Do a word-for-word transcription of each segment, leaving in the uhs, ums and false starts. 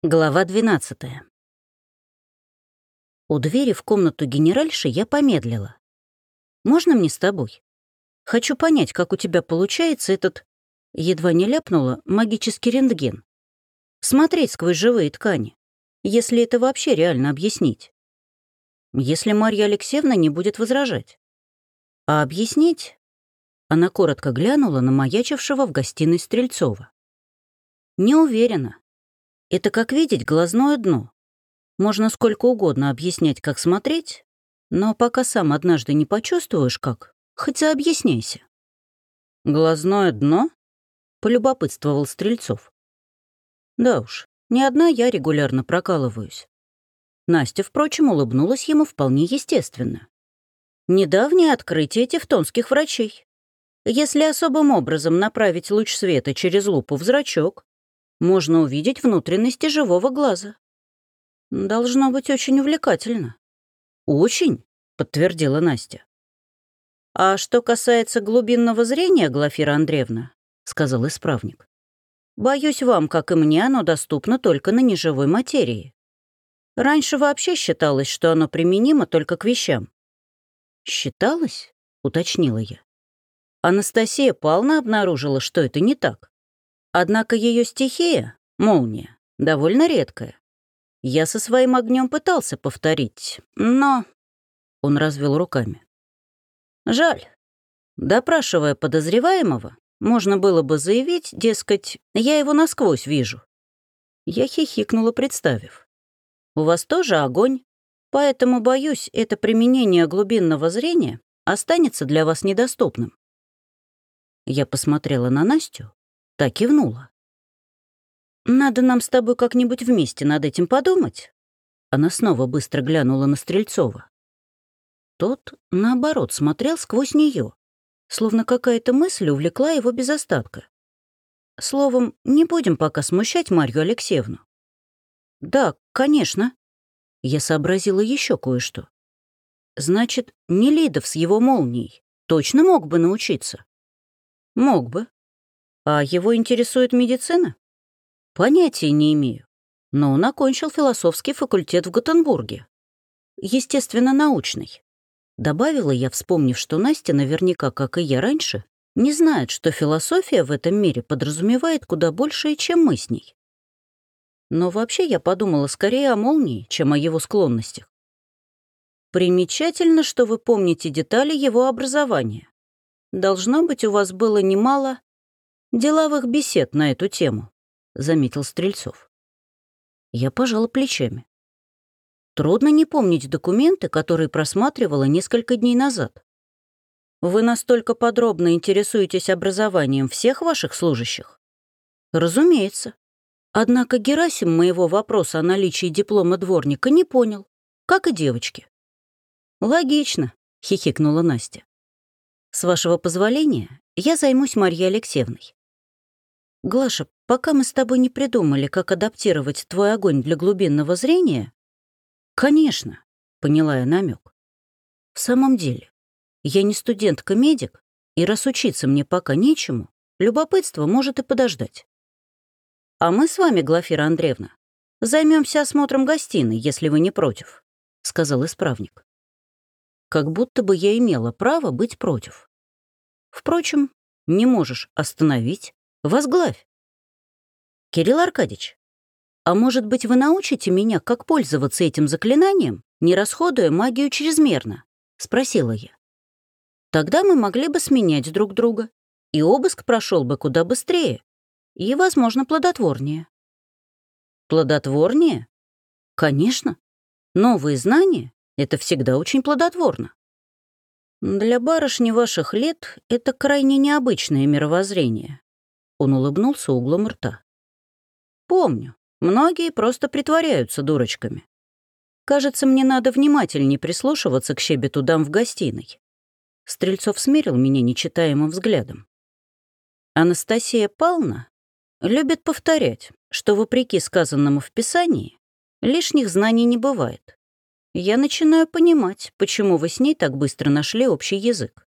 Глава двенадцатая. У двери в комнату генеральши я помедлила. «Можно мне с тобой? Хочу понять, как у тебя получается этот...» Едва не ляпнула магический рентген. Смотреть сквозь живые ткани, если это вообще реально объяснить. Если Марья Алексеевна не будет возражать. А объяснить? Она коротко глянула на маячившего в гостиной Стрельцова. Не уверена. Это как видеть глазное дно. Можно сколько угодно объяснять, как смотреть, но пока сам однажды не почувствуешь, как, хоть и объясняйся. «Глазное дно?» — полюбопытствовал Стрельцов. Да уж, не одна я регулярно прокалываюсь. Настя, впрочем, улыбнулась ему вполне естественно. Недавнее открытие тевтонских врачей. Если особым образом направить луч света через лупу в зрачок, можно увидеть внутренности живого глаза. Должно быть очень увлекательно. «Очень», — подтвердила Настя. «А что касается глубинного зрения, Глафира Андреевна», — сказал исправник, «боюсь, вам, как и мне, оно доступно только на неживой материи. Раньше вообще считалось, что оно применимо только к вещам». «Считалось?» — уточнила я. Анастасия Павловна обнаружила, что это не так. Однако ее стихия, молния, довольно редкая. Я со своим огнем пытался повторить, но... Он развел руками. Жаль. Допрашивая подозреваемого, можно было бы заявить, дескать, я его насквозь вижу. Я хихикнула, представив. У вас тоже огонь, поэтому, боюсь, это применение глубинного зрения останется для вас недоступным. Я посмотрела на Настю, та кивнула. «Надо нам с тобой как-нибудь вместе над этим подумать». Она снова быстро глянула на Стрельцова. Тот, наоборот, смотрел сквозь нее, словно какая-то мысль увлекла его без остатка. Словом, не будем пока смущать Марью Алексеевну. «Да, конечно». Я сообразила еще кое-что. Значит, Нелидов с его молнией точно мог бы научиться? Мог бы. А его интересует медицина? Понятия не имею. Но он окончил философский факультет в Готенбурге. Естественно-научный. Добавила я, вспомнив, что Настя наверняка, как и я раньше, не знает, что философия в этом мире подразумевает куда большее, чем мы с ней. Но вообще я подумала скорее о молнии, чем о его склонностях. Примечательно, что вы помните детали его образования. Должно быть, у вас было немало деловых бесед на эту тему, заметил Стрельцов. Я пожала плечами. Трудно не помнить документы, которые просматривала несколько дней назад. Вы настолько подробно интересуетесь образованием всех ваших служащих? Разумеется. Однако Герасим моего вопроса о наличии диплома дворника не понял, как и девочки. Логично, хихикнула Настя. С вашего позволения, я займусь Марьей Алексеевной. Глаша, пока мы с тобой не придумали, как адаптировать твой огонь для глубинного зрения... Конечно, поняла я намек. В самом деле, я не студентка-медик, и раз учиться мне пока нечему, любопытство может и подождать. А мы с вами, Глафира Андреевна, займемся осмотром гостиной, если вы не против, сказал исправник. Как будто бы я имела право быть против. Впрочем, не можешь остановить, возглавь. Кирилл Аркадьевич, а может быть, вы научите меня, как пользоваться этим заклинанием, не расходуя магию чрезмерно? Спросила я. Тогда мы могли бы сменять друг друга, и обыск прошел бы куда быстрее и, возможно, плодотворнее. Плодотворнее? Конечно. Новые знания — это всегда очень плодотворно. Для барышни ваших лет это крайне необычное мировоззрение. Он улыбнулся углом рта. Помню, многие просто притворяются дурочками. Кажется, мне надо внимательнее прислушиваться к щебету дам в гостиной. Стрельцов смерил меня нечитаемым взглядом. Анастасия Павловна любит повторять, что, вопреки сказанному в Писании, лишних знаний не бывает. Я начинаю понимать, почему вы с ней так быстро нашли общий язык.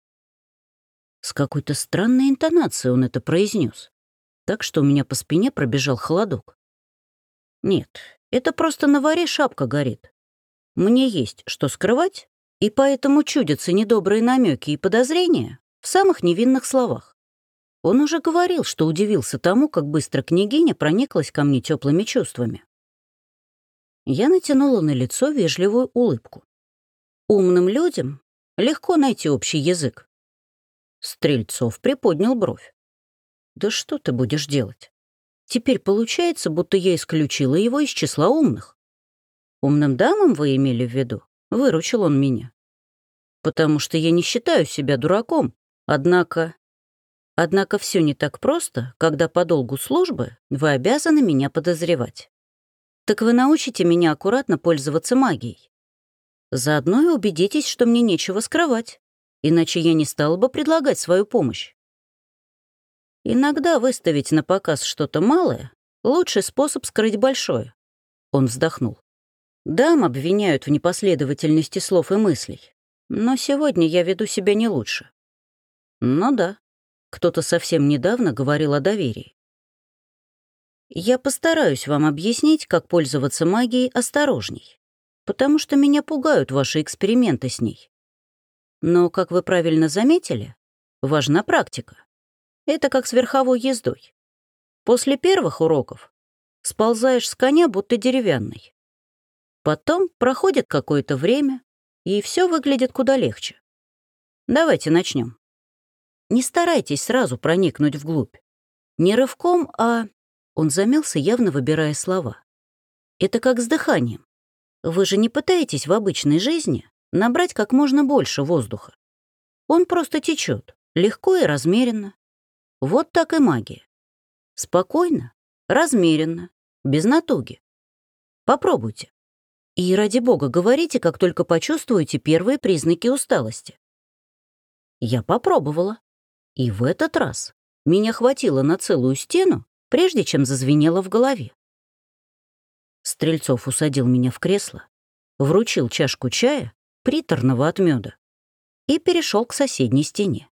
С какой-то странной интонацией он это произнес, так что у меня по спине пробежал холодок. Нет, это просто на варе шапка горит. Мне есть что скрывать, и поэтому чудятся недобрые намеки и подозрения в самых невинных словах. Он уже говорил, что удивился тому, как быстро княгиня прониклась ко мне теплыми чувствами. Я натянула на лицо вежливую улыбку. Умным людям легко найти общий язык. Стрельцов приподнял бровь. «Да что ты будешь делать? Теперь получается, будто я исключила его из числа умных. Умным дамам вы имели в виду?» Выручил он меня. «Потому что я не считаю себя дураком. Однако... Однако все не так просто, когда по долгу службы вы обязаны меня подозревать. Так вы научите меня аккуратно пользоваться магией. Заодно и убедитесь, что мне нечего скрывать, иначе я не стала бы предлагать свою помощь. Иногда выставить на показ что-то малое — лучший способ скрыть большое». Он вздохнул. «Дам обвиняют в непоследовательности слов и мыслей, но сегодня я веду себя не лучше». Ну да, кто-то совсем недавно говорил о доверии. Я постараюсь вам объяснить, как пользоваться магией осторожней, потому что меня пугают ваши эксперименты с ней. Но, как вы правильно заметили, важна практика. Это как с верховой ездой. После первых уроков сползаешь с коня, будто деревянный. Потом проходит какое-то время, и все выглядит куда легче. Давайте начнем. Не старайтесь сразу проникнуть вглубь. Не рывком, а... Он замялся, явно выбирая слова. Это как с дыханием. Вы же не пытаетесь в обычной жизни набрать как можно больше воздуха. Он просто течет, легко и размеренно. Вот так и магия. Спокойно, размеренно, без натуги. Попробуйте. И, ради бога, говорите, как только почувствуете первые признаки усталости. Я попробовала. И в этот раз меня хватило на целую стену, прежде чем зазвенело в голове. Стрельцов усадил меня в кресло, вручил чашку чая, приторного от меда, и перешел к соседней стене.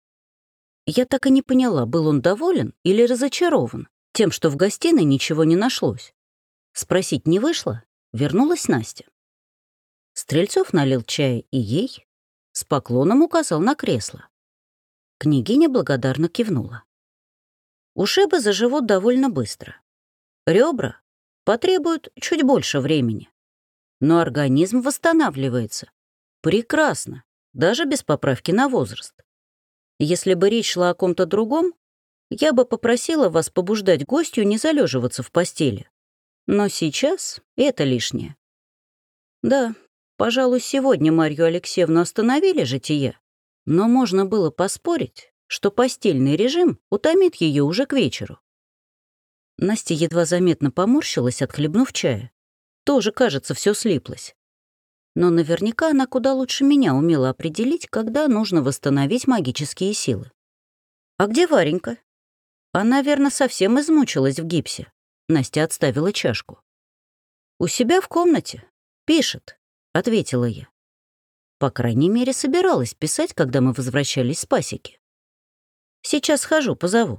Я так и не поняла, был он доволен или разочарован тем, что в гостиной ничего не нашлось. Спросить не вышло, вернулась Настя. Стрельцов налил чая и ей, с поклоном указал на кресло. Княгиня благодарно кивнула. Ушибы заживут довольно быстро. Ребра потребуют чуть больше времени. Но организм восстанавливается. Прекрасно, даже без поправки на возраст. Если бы речь шла о ком-то другом, я бы попросила вас побуждать гостью не залеживаться в постели. Но сейчас это лишнее. Да, пожалуй, сегодня Марью Алексеевну остановили жития, но можно было поспорить, что постельный режим утомит ее уже к вечеру. Настя едва заметно поморщилась, отхлебнув чая. Тоже, кажется, все слиплось. Но наверняка она куда лучше меня умела определить, когда нужно восстановить магические силы. «А где Варенька?» «Она, верно, совсем измучилась в гипсе». Настя отставила чашку. «У себя в комнате. Пишет», — ответила я. По крайней мере, собиралась писать, когда мы возвращались с пасеки. «Сейчас схожу, позову».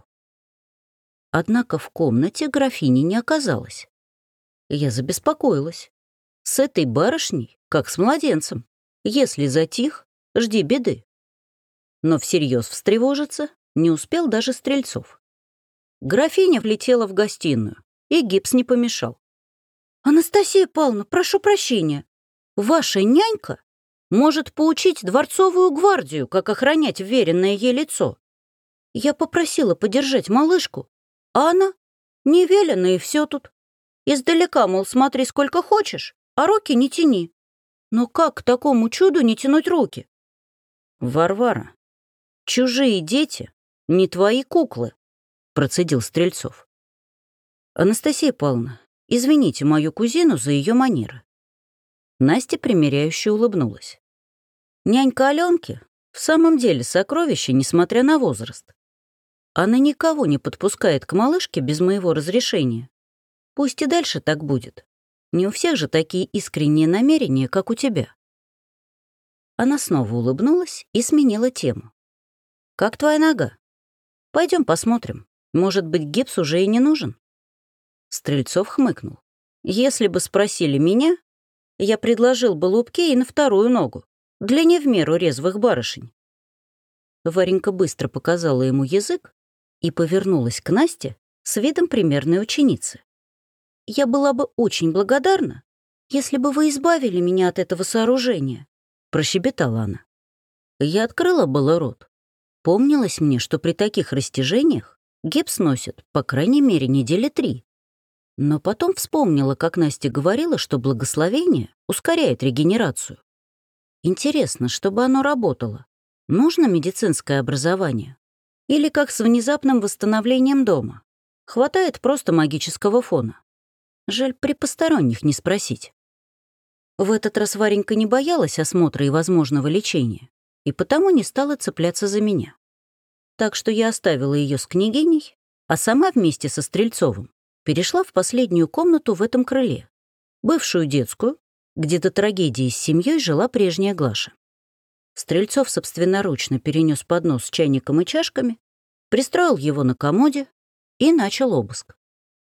Однако в комнате графини не оказалось. Я забеспокоилась. С этой барышней, как с младенцем. Если затих, жди беды. Но всерьез встревожиться не успел даже Стрельцов. Графиня влетела в гостиную, и гипс не помешал. «Анастасия Павловна, прошу прощения, ваша нянька может поучить дворцовую гвардию, как охранять вверенное ей лицо. Я попросила подержать малышку, а она не велено, и все тут. Издалека, мол, смотри сколько хочешь, а руки не тяни. Но как к такому чуду не тянуть руки?» «Варвара, чужие дети не твои куклы», — процедил Стрельцов. «Анастасия Павловна, извините мою кузину за ее манеры». Настя примиряюще улыбнулась. Нянька Аленки в самом деле сокровище, несмотря на возраст. Она никого не подпускает к малышке без моего разрешения. Пусть и дальше так будет. Не у всех же такие искренние намерения, как у тебя. Она снова улыбнулась и сменила тему. «Как твоя нога? Пойдем посмотрим. Может быть, гипс уже и не нужен?» Стрельцов хмыкнул. Если бы спросили меня, я предложил бы лупке и на вторую ногу, для не в меру резвых барышень. Варенька быстро показала ему язык и повернулась к Насте с видом примерной ученицы. «Я была бы очень благодарна, если бы вы избавили меня от этого сооружения», — прощебетала она. Я открыла было рот. Помнилось мне, что при таких растяжениях гипс носит, по крайней мере, недели три. Но потом вспомнила, как Настя говорила, что благословение ускоряет регенерацию. Интересно, чтобы оно работало, нужно медицинское образование? Или как с внезапным восстановлением дома? Хватает просто магического фона. Жаль, при посторонних не спросить. В этот раз Варенька не боялась осмотра и возможного лечения, и потому не стала цепляться за меня. Так что я оставила ее с княгиней, а сама вместе со Стрельцовым перешла в последнюю комнату в этом крыле, бывшую детскую, где до трагедии с семьей жила прежняя Глаша. Стрельцов собственноручно перенес поднос с чайником и чашками, пристроил его на комоде и начал обыск.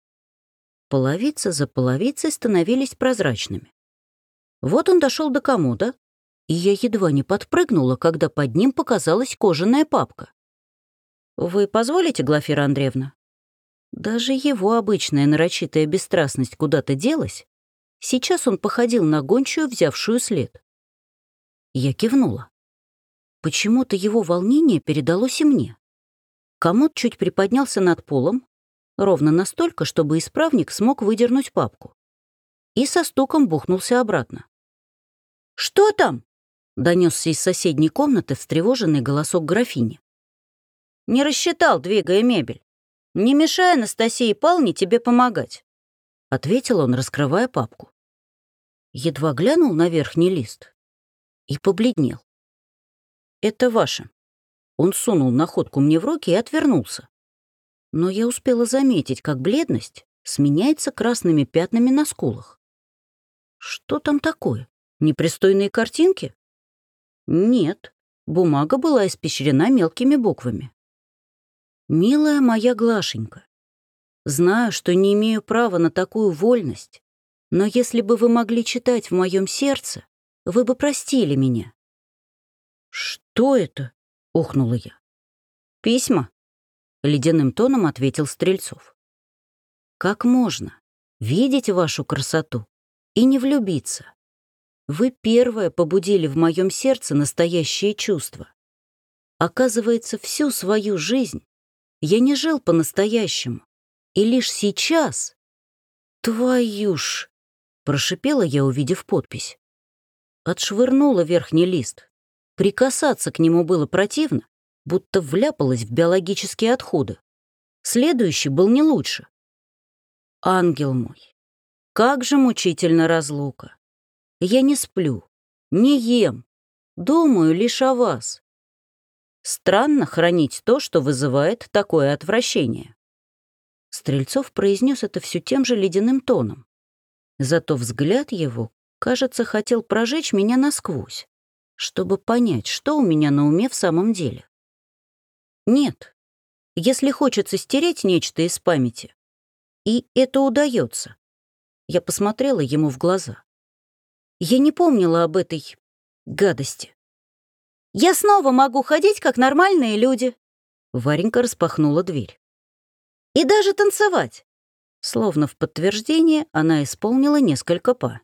Половицы за половицей становились прозрачными. Вот он дошел до комода, и я едва не подпрыгнула, когда под ним показалась кожаная папка. «Вы позволите, Глафира Андреевна?» Даже его обычная нарочитая бесстрастность куда-то делась. Сейчас он походил на гончую, взявшую след. Я кивнула. Почему-то его волнение передалось и мне. Комод чуть приподнялся над полом, ровно настолько, чтобы исправник смог выдернуть папку. И со стуком бухнулся обратно. «Что там?» — донесся из соседней комнаты встревоженный голосок графини. «Не рассчитал, двигая мебель. Не мешай Анастасии Павловне тебе помогать», — ответил он, раскрывая папку. Едва глянул на верхний лист и побледнел. «Это ваше». Он сунул находку мне в руки и отвернулся. Но я успела заметить, как бледность сменяется красными пятнами на скулах. Что там такое? Непристойные картинки? Нет, бумага была испещрена мелкими буквами. «Милая моя Глашенька, знаю, что не имею права на такую вольность, но если бы вы могли читать в моем сердце, вы бы простили меня». «Что это?» — охнула я. «Письма», — ледяным тоном ответил Стрельцов. «Как можно видеть вашу красоту и не влюбиться? Вы первое побудили в моем сердце настоящее чувство. Оказывается, всю свою жизнь я не жил по-настоящему, и лишь сейчас...» «Твою ж!» — прошипела я, увидев подпись. Отшвырнула верхний лист. Прикасаться к нему было противно, будто вляпалась в биологические отходы. Следующий был не лучше. «Ангел мой, как же мучительна разлука! Я не сплю, не ем, думаю лишь о вас. Странно хранить то, что вызывает такое отвращение». Стрельцов произнес это все тем же ледяным тоном. Зато взгляд его, кажется, хотел прожечь меня насквозь, чтобы понять, что у меня на уме в самом деле. Нет, если хочется стереть нечто из памяти, и это удается. Я посмотрела ему в глаза. Я не помнила об этой гадости. «Я снова могу ходить, как нормальные люди», — Варенька распахнула дверь. «И даже танцевать». Словно в подтверждение она исполнила несколько па.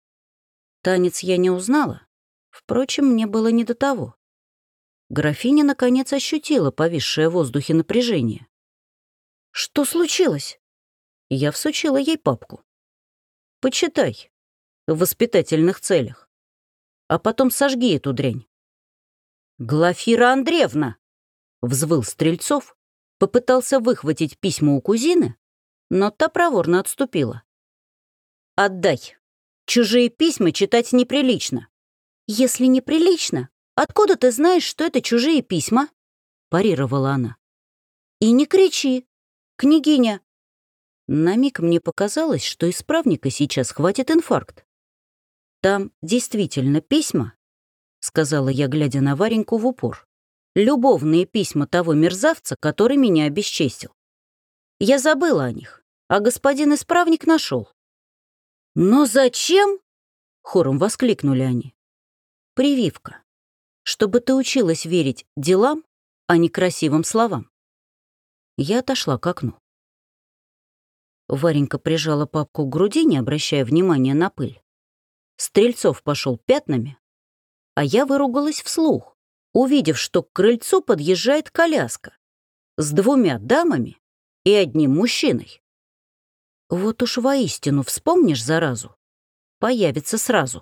Танец я не узнала. Впрочем, мне было не до того. Графиня, наконец, ощутила повисшее в воздухе напряжение. «Что случилось?» Я всучила ей папку. «Почитай. В воспитательных целях. А потом сожги эту дрянь». «Глафира Андреевна!» — взвыл Стрельцов, попытался выхватить письма у кузины, но та проворно отступила. «Отдай. Чужие письма читать неприлично». «Если неприлично, откуда ты знаешь, что это чужие письма?» — парировала она. «И не кричи, княгиня». На миг мне показалось, что исправника сейчас хватит инфаркт. «Там действительно письма», — сказала я, глядя на Вареньку в упор. «Любовные письма того мерзавца, который меня обесчестил. Я забыла о них, а господин исправник нашел. «Но зачем?» — хором воскликнули они. «Прививка. Чтобы ты училась верить делам, а не красивым словам». Я отошла к окну. Варенька прижала папку к груди, не обращая внимания на пыль. Стрельцов пошел пятнами, а я выругалась вслух, увидев, что к крыльцу подъезжает коляска с двумя дамами и одним мужчиной. Вот уж воистину вспомнишь заразу, появится сразу.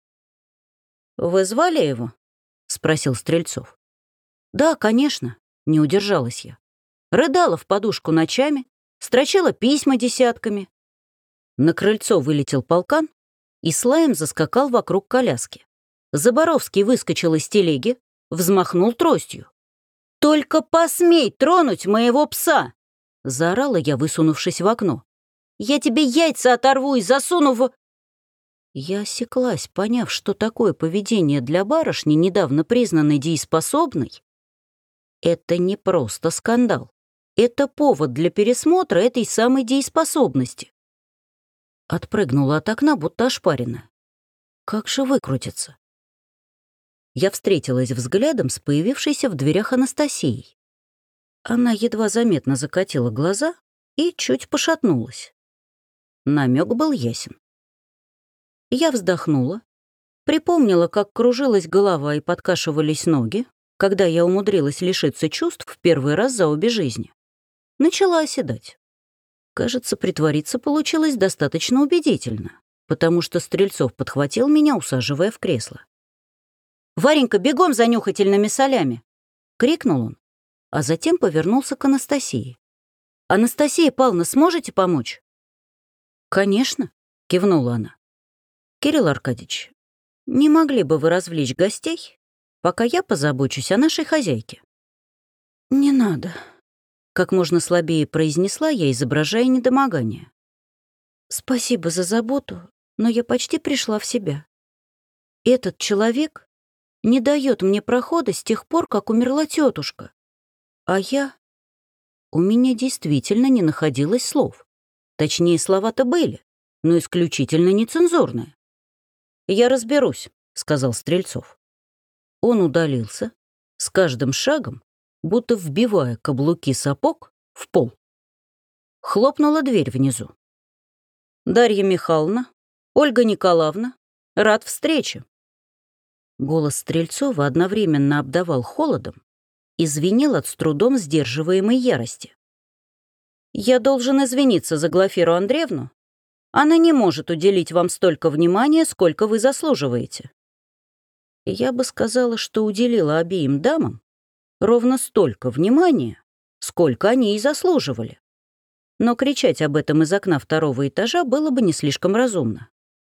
«Вы звали его?» — спросил Стрельцов. «Да, конечно», — не удержалась я. Рыдала в подушку ночами, строчила письма десятками. На крыльцо вылетел полкан и с лаем заскакал вокруг коляски. Заборовский выскочил из телеги, взмахнул тростью. «Только посмей тронуть моего пса!» — заорала я, высунувшись в окно. «Я тебе яйца оторву и засуну в...» Я осеклась, поняв, что такое поведение для барышни, недавно признанной дееспособной, это не просто скандал. Это повод для пересмотра этой самой дееспособности. Отпрыгнула от окна, будто ошпаренная. Как же выкрутиться? Я встретилась взглядом с появившейся в дверях Анастасией. Она едва заметно закатила глаза и чуть пошатнулась. Намек был ясен. Я вздохнула, припомнила, как кружилась голова и подкашивались ноги, когда я умудрилась лишиться чувств в первый раз за обе жизни. Начала оседать. Кажется, притвориться получилось достаточно убедительно, потому что Стрельцов подхватил меня, усаживая в кресло. «Варенька, бегом за нюхательными солями!» — крикнул он, а затем повернулся к Анастасии. «Анастасия Павловна, сможете помочь?» «Конечно», — кивнула она. «Кирилл Аркадьевич, не могли бы вы развлечь гостей, пока я позабочусь о нашей хозяйке?» «Не надо», — как можно слабее произнесла я, изображая недомогание. «Спасибо за заботу, но я почти пришла в себя. Этот человек не дает мне прохода с тех пор, как умерла тетушка. А я... У меня действительно не находилось слов. Точнее, слова-то были, но исключительно нецензурные. «Я разберусь», — сказал Стрельцов. Он удалился, с каждым шагом, будто вбивая каблуки сапог в пол. Хлопнула дверь внизу. «Дарья Михайловна, Ольга Николаевна, рад встрече». Голос Стрельцова одновременно обдавал холодом и звенел от с трудом сдерживаемой ярости. «Я должен извиниться за Глафиру Андреевну. Она не может уделить вам столько внимания, сколько вы заслуживаете». Я бы сказала, что уделила обеим дамам ровно столько внимания, сколько они и заслуживали. Но кричать об этом из окна второго этажа было бы не слишком разумно.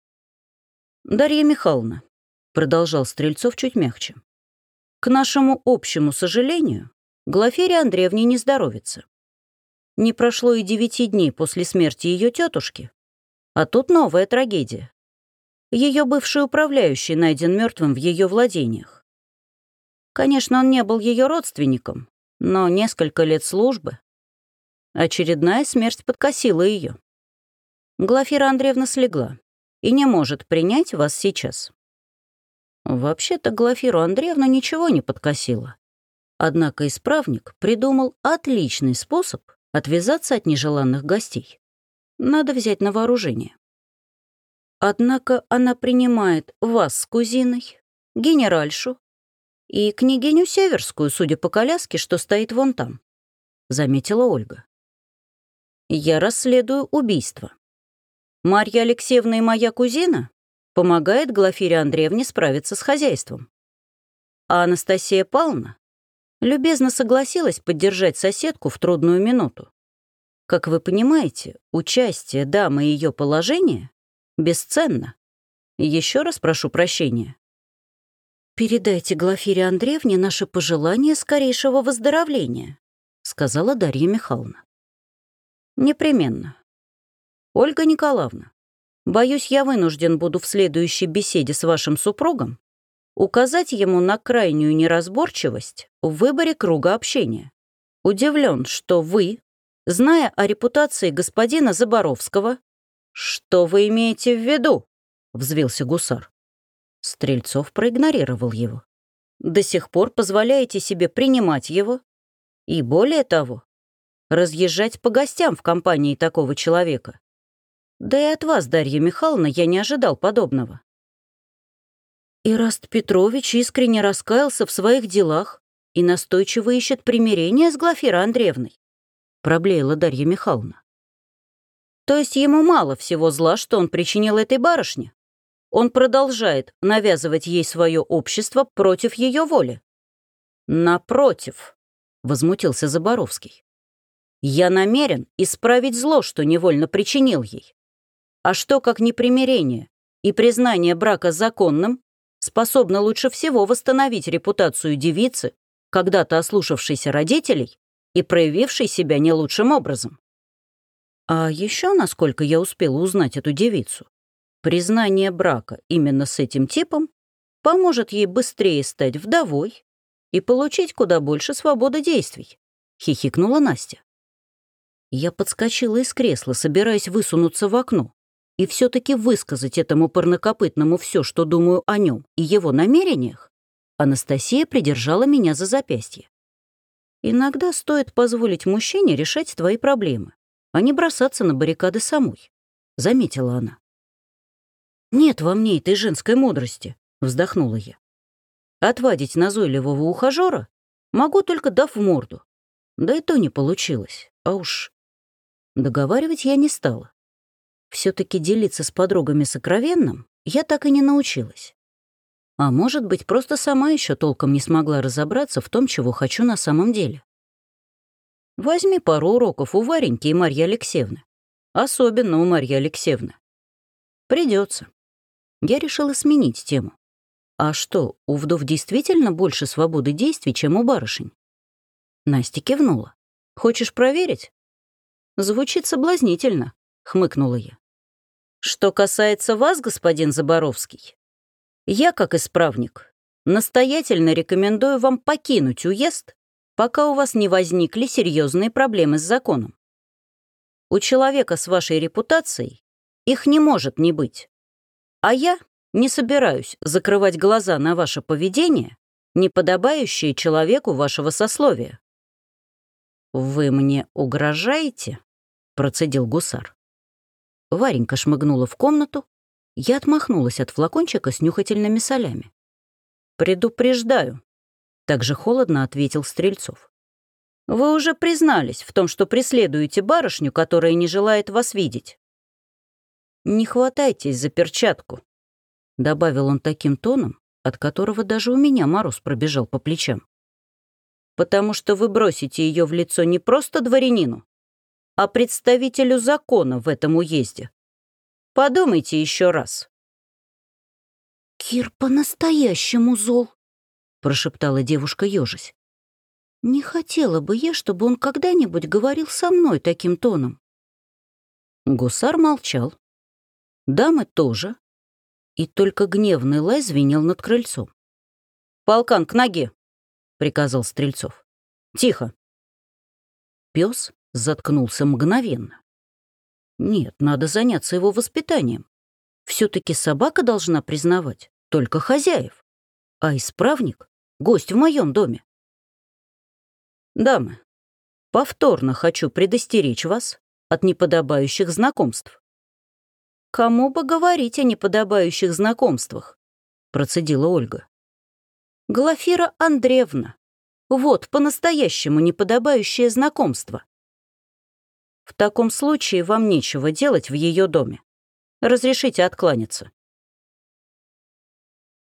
«Дарья Михайловна», — продолжал Стрельцов чуть мягче, «к нашему общему сожалению, Глафире Андреевне не здоровится. Не прошло и девяти дней после смерти ее тетушки, а тут новая трагедия. Ее бывший управляющий найден мертвым в ее владениях. Конечно, он не был ее родственником, но несколько лет службы. Очередная смерть подкосила ее. Глафира Андреевна слегла и не может принять вас сейчас». Вообще-то Глафиру Андреевну ничего не подкосило. Однако исправник придумал отличный способ отвязаться от нежеланных гостей. Надо взять на вооружение. Однако она принимает вас с кузиной, генеральшу и княгиню Северскую, судя по коляске, что стоит вон там, — заметила Ольга. «Я расследую убийство. Марья Алексеевна и моя кузина помогает Глафире Андреевне справиться с хозяйством. А Анастасия Павловна любезно согласилась поддержать соседку в трудную минуту. Как вы понимаете, участие дамы и ее положение бесценно. Еще раз прошу прощения». «Передайте Глафире Андреевне наше пожелание скорейшего выздоровления», — сказала Дарья Михайловна. «Непременно. Ольга Николаевна, боюсь, я вынужден буду в следующей беседе с вашим супругом указать ему на крайнюю неразборчивость в выборе круга общения. Удивлен, что вы, зная о репутации господина Заборовского, «Что вы имеете в виду?» — взвился гусар. Стрельцов проигнорировал его. «До сих пор позволяете себе принимать его и, более того, разъезжать по гостям в компании такого человека. Да и от вас, Дарья Михайловна, я не ожидал подобного». Ираст Петрович искренне раскаялся в своих делах и настойчиво ищет примирения с Глафирой Андреевной, проблеяла Дарья Михайловна. То есть ему мало всего зла, что он причинил этой барышне? Он продолжает навязывать ей свое общество против ее воли. Напротив, возмутился Заборовский. Я намерен исправить зло, что невольно причинил ей. А что, как непримирение и признание брака законным, способно лучше всего восстановить репутацию девицы, когда-то ослушавшейся родителей и проявившей себя не лучшим образом? А еще, насколько я успела узнать эту девицу, признание брака именно с этим типом поможет ей быстрее стать вдовой и получить куда больше свободы действий, хихикнула Настя. Я подскочила из кресла, собираясь высунуться в окно и все-таки высказать этому парнокопытному все, что думаю о нем и его намерениях. Анастасия придержала меня за запястье. Иногда стоит позволить мужчине решать твои проблемы, а не бросаться на баррикады самой, — заметила она. «Нет во мне этой женской мудрости», — вздохнула я. «Отвадить назойливого ухажера могу, только дав в морду. Да и то не получилось, а уж...» Договаривать я не стала. Все-таки делиться с подругами сокровенным я так и не научилась. А может быть, просто сама еще толком не смогла разобраться в том, чего хочу на самом деле. Возьми пару уроков у Вареньки и Марьи Алексеевны. Особенно у Марьи Алексеевны. Придется. Я решила сменить тему. А что, у вдов действительно больше свободы действий, чем у барышень? Настя кивнула. Хочешь проверить? Звучит соблазнительно, хмыкнула я. Что касается вас, господин Заборовский, я, как исправник, настоятельно рекомендую вам покинуть уезд, пока у вас не возникли серьезные проблемы с законом. У человека с вашей репутацией их не может не быть. А я не собираюсь закрывать глаза на ваше поведение, не подобающее человеку вашего сословия. «Вы мне угрожаете?» — процедил гусар. Варенька шмыгнула в комнату, я отмахнулась от флакончика с нюхательными солями. «Предупреждаю», — также холодно ответил Стрельцов. «Вы уже признались в том, что преследуете барышню, которая не желает вас видеть». «Не хватайтесь за перчатку», — добавил он таким тоном, от которого даже у меня мороз пробежал по плечам. «Потому что вы бросите ее в лицо не просто дворянину, а представителю закона в этом уезде. Подумайте еще раз». «Кир по-настоящему зол», — прошептала девушка, ежась. «Не хотела бы я, чтобы он когда-нибудь говорил со мной таким тоном». Гусар молчал. Дамы тоже. И только гневный лай звенел над крыльцом. «Полкан, к ноге!» — приказал Стрельцов. «Тихо!» Пес заткнулся мгновенно. Нет, надо заняться его воспитанием. Все-таки собака должна признавать только хозяев, а исправник — гость в моем доме. Дамы, повторно хочу предостеречь вас от неподобающих знакомств. «Кому бы говорить о неподобающих знакомствах?» — процедила Ольга. «Глафира Андреевна, вот по-настоящему неподобающее знакомство. В таком случае вам нечего делать в ее доме. Разрешите откланяться».